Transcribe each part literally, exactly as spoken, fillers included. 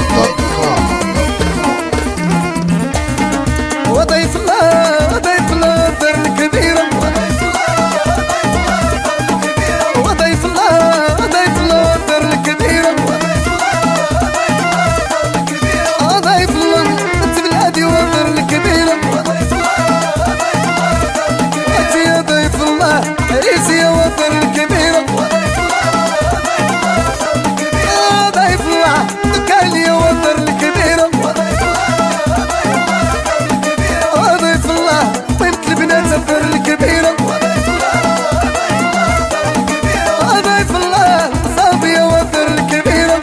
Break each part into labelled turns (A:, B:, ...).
A: دوت كوم.
B: وضيف الله ضيف الله الدار الكبيرة، وضيف الله ضيف الله الدار الكبيرة، ضيف الله انت بلادي والدار الكبيرة، انت يا ضيف الله عريسي والدار الكبيرة، ضيف الله دكالي والدار الكبيرة، ضيف الله طيبة البنات الدار الكبيرة، ضيف الله صافية والدار الكبيرة،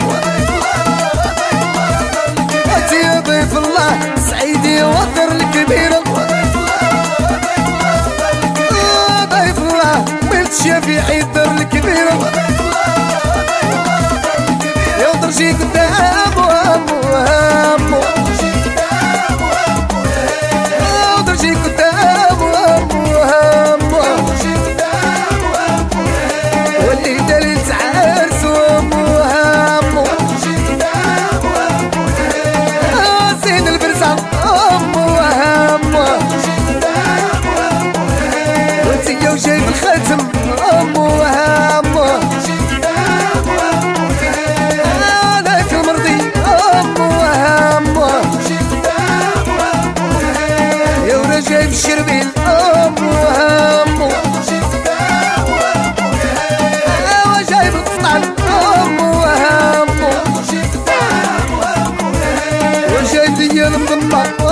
B: انت يا ضيف الله سعيدي والدار الكبيرة، ضيف الله بنت الشافعي الدار الكبيرة، يا ودرجي قدام وامو وامو، يا ودرجي قدام وامو وامو، واللي دليل عرس وامو وامو، زين البرزة امو وامو، وانتيا وجايب الخاتم امو وامو، هذاك المرضي امو وامو، يا ورا جايب الشربيل امو وامو، ايوا جايب القطعن امو وامو، وجايب ليا المضمة